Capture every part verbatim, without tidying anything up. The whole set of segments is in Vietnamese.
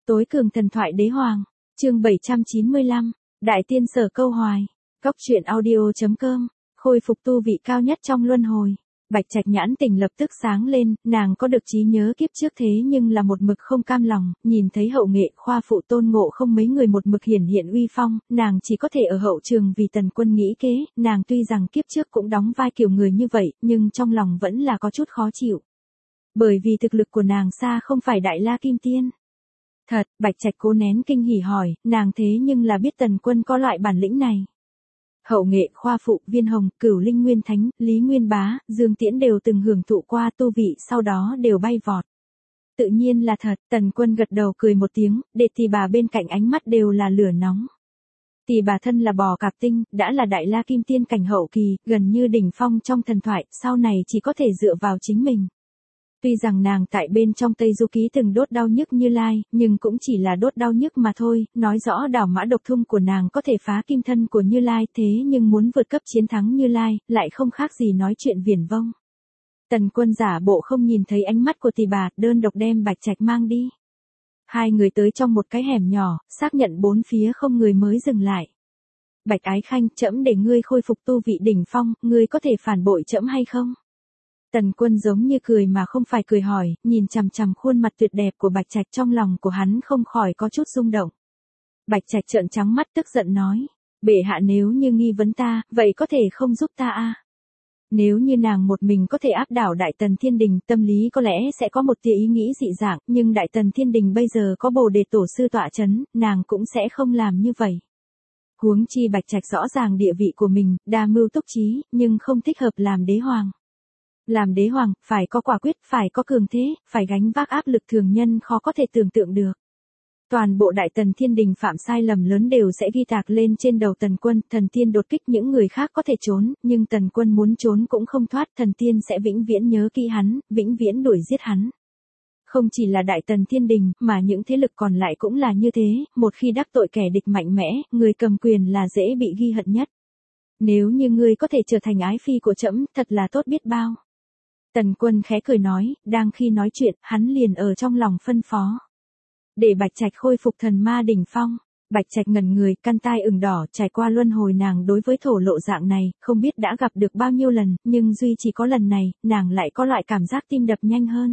Tối cường thần thoại đế hoàng, chương bảy trăm chín mươi lăm, Đại tiên Sở Câu Hoài, Cóc truyện audio chấm com, khôi phục tu vị cao nhất trong luân hồi. Bạch Trạch nhãn tình lập tức sáng lên, nàng có được trí nhớ kiếp trước thế nhưng là một mực không cam lòng, nhìn thấy hậu nghệ khoa phụ Tôn Ngộ không mấy người một mực hiển hiện uy phong, nàng chỉ có thể ở hậu trường vì Tần Quân nghĩ kế, nàng tuy rằng kiếp trước cũng đóng vai kiểu người như vậy, nhưng trong lòng vẫn là có chút khó chịu. Bởi vì thực lực của nàng xa không phải Đại La Kim Tiên. Thật, Bạch Trạch cố nén kinh hỉ hỏi, nàng thế nhưng là biết Tần Quân có loại bản lĩnh này. Hậu nghệ khoa phụ, Viên Hồng, Cửu Linh Nguyên Thánh, Lý Nguyên Bá, Dương Tiễn đều từng hưởng thụ qua tu vị, sau đó đều bay vọt. Tự nhiên là thật, Tần Quân gật đầu cười một tiếng, để Tỳ bà bên cạnh ánh mắt đều là lửa nóng. Tỳ bà thân là bò cạp tinh, đã là Đại La Kim Tiên cảnh hậu kỳ, gần như đỉnh phong trong thần thoại, sau này chỉ có thể dựa vào chính mình. Tuy rằng nàng tại bên trong Tây Du Ký từng đốt đau nhức Như Lai, nhưng cũng chỉ là đốt đau nhức mà thôi, nói rõ đảo mã độc thung của nàng có thể phá kim thân của Như Lai, thế nhưng muốn vượt cấp chiến thắng Như Lai, lại không khác gì nói chuyện viển vông. Tần Quân giả bộ không nhìn thấy ánh mắt của Tỳ bà, đơn độc đem Bạch Trạch mang đi. Hai người tới trong một cái hẻm nhỏ, xác nhận bốn phía không người mới dừng lại. Bạch Ái Khanh, trẫm để ngươi khôi phục tu vị đỉnh phong, ngươi có thể phản bội trẫm hay không? Tần Quân giống như cười mà không phải cười hỏi, nhìn chằm chằm khuôn mặt tuyệt đẹp của Bạch Trạch, trong lòng của hắn không khỏi có chút rung động. Bạch Trạch trợn trắng mắt tức giận nói, bệ hạ nếu như nghi vấn ta, vậy có thể không giúp ta a? Nếu như nàng một mình có thể áp đảo Đại Tần Thiên Đình, tâm lý có lẽ sẽ có một tia ý nghĩ dị dạng, nhưng Đại Tần Thiên Đình bây giờ có Bồ Đề Tổ sư tọa chấn, nàng cũng sẽ không làm như vậy. Huống chi Bạch Trạch rõ ràng địa vị của mình, đa mưu túc trí, nhưng không thích hợp làm đế hoàng. Làm đế hoàng, phải có quả quyết, phải có cường thế, phải gánh vác áp lực thường nhân khó có thể tưởng tượng được. Toàn bộ Đại Tần Thiên Đình phạm sai lầm lớn đều sẽ ghi tạc lên trên đầu Tần Quân, thần tiên đột kích những người khác có thể trốn, nhưng Tần Quân muốn trốn cũng không thoát, thần tiên sẽ vĩnh viễn nhớ kỹ hắn, vĩnh viễn đuổi giết hắn. Không chỉ là Đại Tần Thiên Đình, mà những thế lực còn lại cũng là như thế, một khi đắc tội kẻ địch mạnh mẽ, người cầm quyền là dễ bị ghi hận nhất. Nếu như ngươi có thể trở thành ái phi của trẫm, thật là tốt biết bao. Tần Quân khẽ cười nói, đang khi nói chuyện, hắn liền ở trong lòng phân phó. Để Bạch Trạch khôi phục thần ma đỉnh phong. Bạch Trạch ngẩn người, căn tai ửng đỏ, trải qua luân hồi nàng đối với thổ lộ dạng này, không biết đã gặp được bao nhiêu lần, nhưng duy chỉ có lần này, nàng lại có loại cảm giác tim đập nhanh hơn.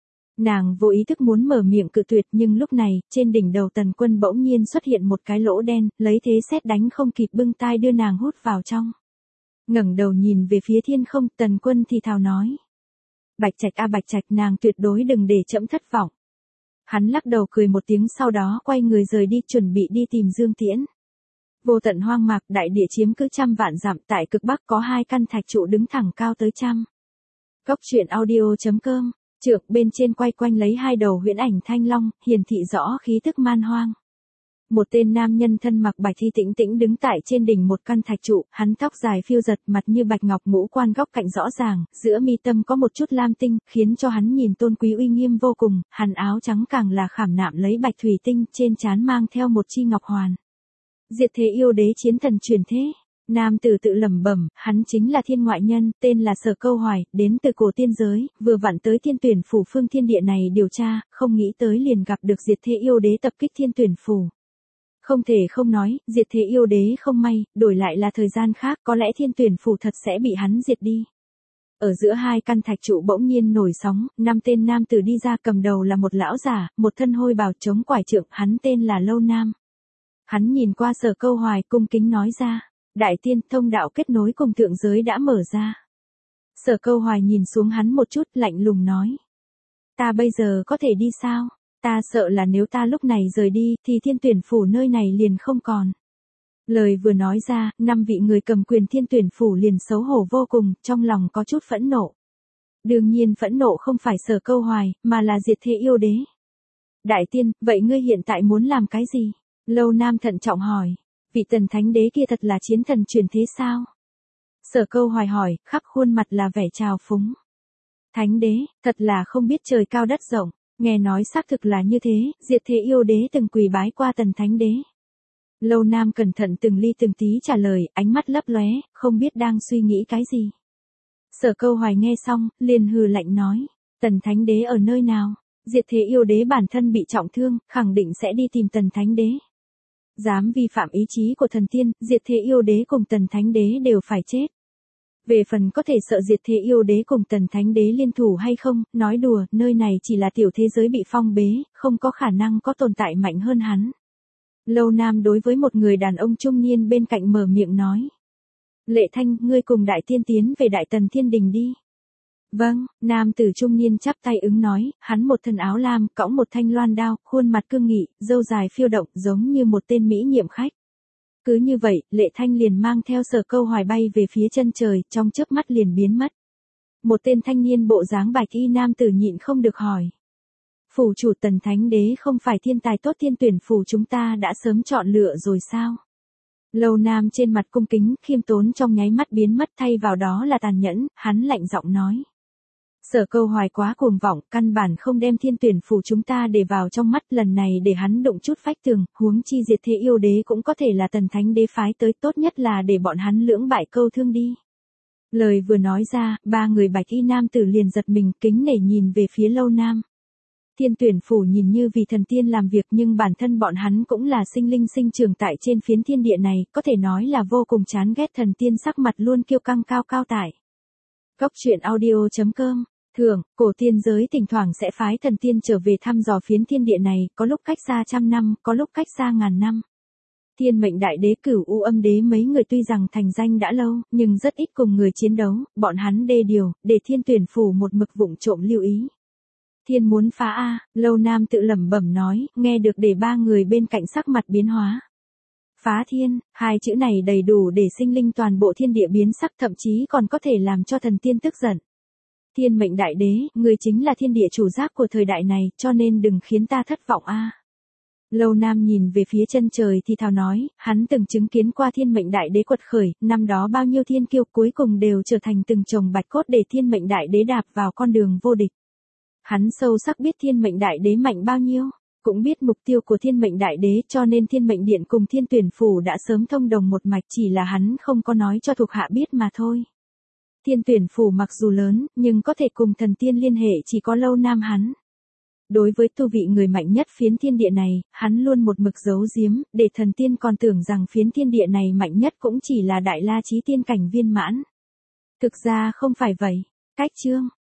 Nàng vô ý thức muốn mở miệng cự tuyệt, nhưng lúc này, trên đỉnh đầu Tần Quân bỗng nhiên xuất hiện một cái lỗ đen, lấy thế sét đánh không kịp bưng tai đưa nàng hút vào trong. Ngẩng đầu nhìn về phía thiên không, Tần Quân thì thào nói. Bạch Trạch a Bạch Trạch, nàng tuyệt đối đừng để trẫm thất vọng. Hắn lắc đầu cười một tiếng, sau đó quay người rời đi, chuẩn bị đi tìm Dương Tiễn. Vô tận hoang mạc, đại địa chiếm cứ trăm vạn dặm, tại cực bắc có hai căn thạch trụ đứng thẳng cao tới trăm. Cóc truyện audio chấm com, trượng bên trên quay quanh lấy hai đầu huyễn ảnh thanh long, hiển thị rõ khí tức man hoang. Một tên nam nhân thân mặc bạch y tĩnh tĩnh đứng tại trên đỉnh một căn thạch trụ, hắn tóc dài phiêu giật, mặt như bạch ngọc, ngũ quan góc cạnh rõ ràng, giữa mi tâm có một chút lam tinh, khiến cho hắn nhìn tôn quý uy nghiêm vô cùng, hắn áo trắng càng là khảm nạm lấy bạch thủy tinh, trên trán mang theo một chi ngọc hoàn. Diệt thế yêu đế chiến thần truyền thế. Nam tử tự lẩm bẩm, hắn chính là thiên ngoại nhân, tên là Sở Câu Hoài, đến từ cổ tiên giới, vừa vặn tới Thiên Tuyển phủ phương thiên địa này điều tra, không nghĩ tới liền gặp được diệt thế yêu đế tập kích Thiên Tuyển phủ. Không thể không nói, diệt thế yêu đế không may, đổi lại là thời gian khác, có lẽ Thiên Tuyển phủ thật sẽ bị hắn diệt đi. Ở giữa hai căn thạch trụ bỗng nhiên nổi sóng, năm tên nam tử đi ra, cầm đầu là một lão giả, một thân hôi bào chống quải trượng, hắn tên là Lâu Nam. Hắn nhìn qua Sở Câu Hoài, cung kính nói ra, đại tiên, thông đạo kết nối cùng thượng giới đã mở ra. Sở Câu Hoài nhìn xuống hắn một chút, lạnh lùng nói. Ta bây giờ có thể đi sao? Ta sợ là nếu ta lúc này rời đi, thì Thiên Tuyển phủ nơi này liền không còn. Lời vừa nói ra, năm vị người cầm quyền Thiên Tuyển phủ liền xấu hổ vô cùng, trong lòng có chút phẫn nộ. Đương nhiên phẫn nộ không phải Sở Câu Hoài, mà là diệt thế yêu đế. Đại tiên, vậy ngươi hiện tại muốn làm cái gì? Lâu Nam thận trọng hỏi. Vị Tần Thánh Đế kia thật là chiến thần truyền thế sao? Sở Câu Hoài hỏi, khắp khuôn mặt là vẻ trào phúng. Thánh Đế, thật là không biết trời cao đất rộng. Nghe nói xác thực là như thế, diệt thế yêu đế từng quỳ bái qua Tần Thánh Đế. Lâu Nam cẩn thận từng ly từng tí trả lời, ánh mắt lấp lóe, không biết đang suy nghĩ cái gì. Sở Câu Hoài nghe xong, liền hừ lạnh nói, Tần Thánh Đế ở nơi nào? Diệt thế yêu đế bản thân bị trọng thương, khẳng định sẽ đi tìm Tần Thánh Đế. Dám vi phạm ý chí của thần tiên, diệt thế yêu đế cùng Tần Thánh Đế đều phải chết. Về phần có thể sợ diệt thế yêu đế cùng Tần Thánh Đế liên thủ hay không, nói đùa, nơi này chỉ là tiểu thế giới bị phong bế, không có khả năng có tồn tại mạnh hơn hắn. Lâu Nam đối với một người đàn ông trung niên bên cạnh mở miệng nói. Lệ Thanh, ngươi cùng đại tiên tiến về Đại Tần Thiên Đình đi. Vâng, nam tử trung niên chắp tay ứng nói, hắn một thân áo lam, cõng một thanh loan đao, khuôn mặt cương nghị, râu dài phiêu động, giống như một tên mỹ nhiệm khách. Cứ như vậy, Lệ Thanh liền mang theo Sở Câu Hoài bay về phía chân trời, trong chớp mắt liền biến mất. Một tên thanh niên bộ dáng bạch y nam tử nhịn không được hỏi. Phủ chủ Tần Thánh Đế không phải thiên tài tốt thiên tuyển phủ chúng ta đã sớm chọn lựa rồi sao? Lâu Nam trên mặt cung kính, khiêm tốn trong nháy mắt biến mất thay vào đó là tàn nhẫn, hắn lạnh giọng nói. Sở Câu Hoài quá cuồng vọng, căn bản không đem thiên tuyển phủ chúng ta để vào trong mắt, lần này để hắn đụng chút phách tường, huống chi diệt thế yêu đế cũng có thể là Tần Thánh Đế phái tới, tốt nhất là để bọn hắn lưỡng bại câu thương đi. Lời vừa nói ra, ba người bạch y nam tử liền giật mình, kính nể nhìn về phía Lâu Nam. Thiên tuyển phủ nhìn như vì thần tiên làm việc nhưng bản thân bọn hắn cũng là sinh linh sinh trưởng tại trên phiến thiên địa này, có thể nói là vô cùng chán ghét thần tiên, sắc mặt luôn kiêu căng cao cao tại. Góc truyện audio chấm com. Thường, cổ tiên giới thỉnh thoảng sẽ phái thần tiên trở về thăm dò phiến thiên địa này, có lúc cách xa trăm năm, có lúc cách xa ngàn năm. Thiên mệnh đại đế Cửu U Âm đế mấy người tuy rằng thành danh đã lâu, nhưng rất ít cùng người chiến đấu, bọn hắn đê điều, để thiên tuyển phủ một mực vụng trộm lưu ý. Thiên muốn phá a, Lâu Nam tự lẩm bẩm nói, nghe được để ba người bên cạnh sắc mặt biến hóa. Phá thiên, hai chữ này đầy đủ để sinh linh toàn bộ thiên địa biến sắc, thậm chí còn có thể làm cho thần tiên tức giận. Thiên mệnh đại đế, người chính là thiên địa chủ giác của thời đại này, cho nên đừng khiến ta thất vọng a. Lâu Nam nhìn về phía chân trời thì thào nói, hắn từng chứng kiến qua thiên mệnh đại đế quật khởi, năm đó bao nhiêu thiên kiêu cuối cùng đều trở thành từng chồng bạch cốt để thiên mệnh đại đế đạp vào con đường vô địch. Hắn sâu sắc biết thiên mệnh đại đế mạnh bao nhiêu, cũng biết mục tiêu của thiên mệnh đại đế, cho nên thiên mệnh điện cùng thiên tuyển phủ đã sớm thông đồng một mạch, chỉ là hắn không có nói cho thuộc hạ biết mà thôi. Thiên tuyển phủ mặc dù lớn, nhưng có thể cùng thần tiên liên hệ chỉ có Lâu Nam hắn. Đối với tu vị người mạnh nhất phiến thiên địa này, hắn luôn một mực giấu giếm, để thần tiên còn tưởng rằng phiến thiên địa này mạnh nhất cũng chỉ là đại la chí tiên cảnh viên mãn. Thực ra không phải vậy. Cách chương